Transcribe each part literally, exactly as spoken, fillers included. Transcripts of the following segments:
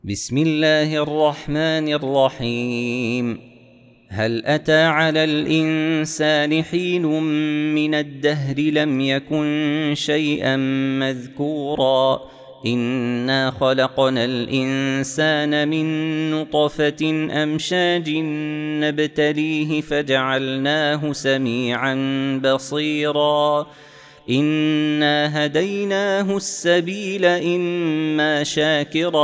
بسم الله الرحمن الرحيم. هل أتى على الإنسان حين من الدهر لم يكن شيئا مذكورا إنا خلقنا الإنسان من نطفة أمشاج نبتليه فجعلناه سميعا بصيرا إنا هديناه السبيل إما شاكرا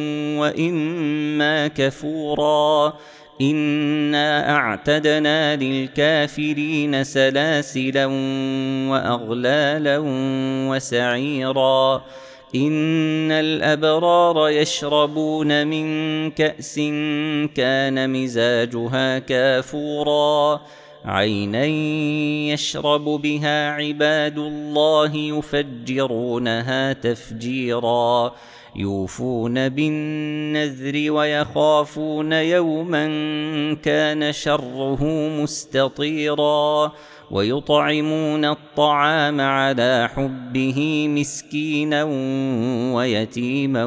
وإما كفورا إنا أعتدنا للكافرين سلاسلا وأغلالا وسعيرا إن الأبرار يشربون من كأس كان مزاجها كافورا عينا يشرب بها عباد الله يفجرونها تفجيرا يوفون بالنذر ويخافون يوما كان شره مستطيرا ويطعمون الطعام على حبه مسكينا ويتيما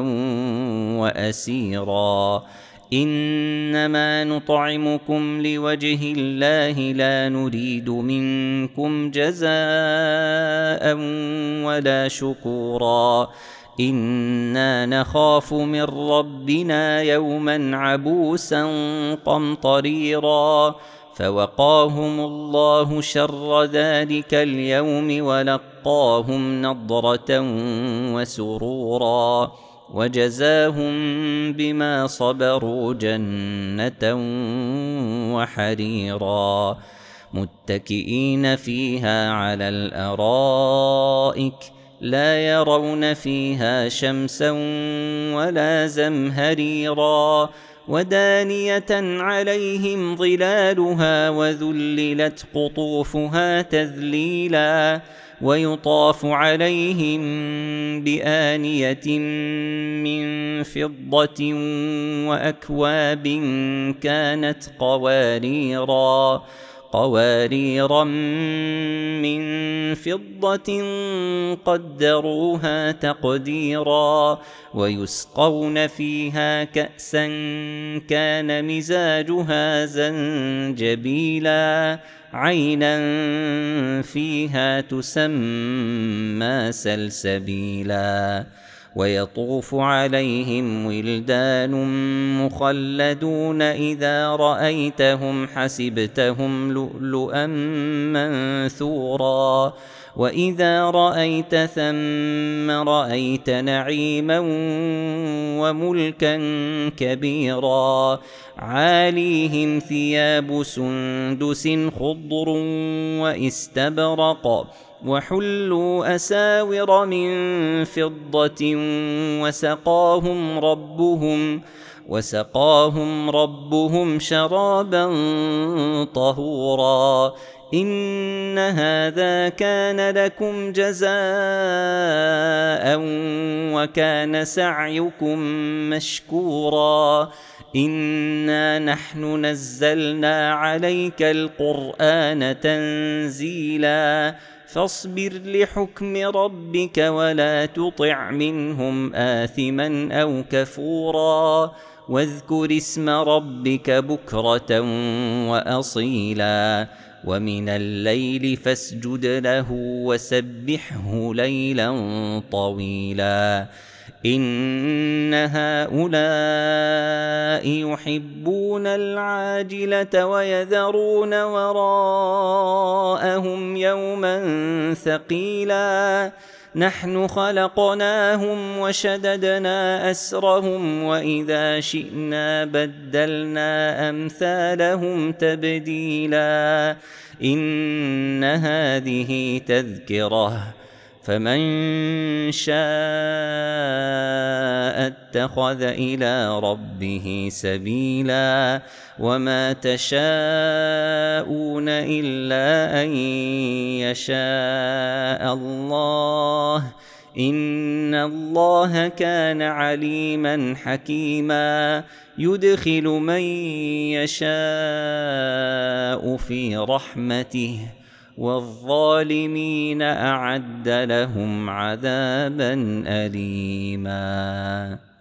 وأسيرا إنما نطعمكم لوجه الله لا نريد منكم جزاء ولا شكورا إنا نخاف من ربنا يوما عبوسا قمطريرا فوقاهم الله شر ذلك اليوم ولقاهم نضرة وسرورا وجزاهم بما صبروا جنة وحريرا متكئين فيها على الأرائك لا يرون فيها شمسا ولا زمهريرا ودانية عليهم ظلالها وذللت قطوفها تذليلا ويطاف عليهم بآنية من فضة وأكواب كانت قواريرا قواريرا من فضة قدروها تقديرا ويسقون فيها كأسا كان مزاجها زنجبيلا عينا فيها تسمى سلسبيلا ويطوف عليهم ولدان مخلدون إذا رأيتهم حسبتهم لؤلؤا منثورا وإذا رأيت ثم رأيت نعيما وملكا كبيرا عاليهم ثياب سندس خضر واستبرق وحلوا أساور من فضة وسقاهم ربهم وسقاهم ربهم شرابا طهورا إن هذا كان لكم جزاء وكان سعيكم مشكورا إنا نحن نزلنا عليك القرآن تنزيلا فاصبر لحكم ربك ولا تطع منهم آثما أو كفورا واذكر اسم ربك بكرة وأصيلا ومن الليل فاسجد له وسبحه ليلا طويلا إن هؤلاء يحبون العاجلة ويذرون وراءهم يوما ثقيلا نحن خلقناهم وشددنا أسرهم وإذا شئنا بدلنا أمثالهم تبديلا إن هذه تذكرة فمن شاء اتخذ إلى ربه سبيلا وما تشاءون إلا أن يشاء الله إن الله كان عليما حكيما يدخل من يشاء في رحمته والظالمين أعد لهم عذابا أليما.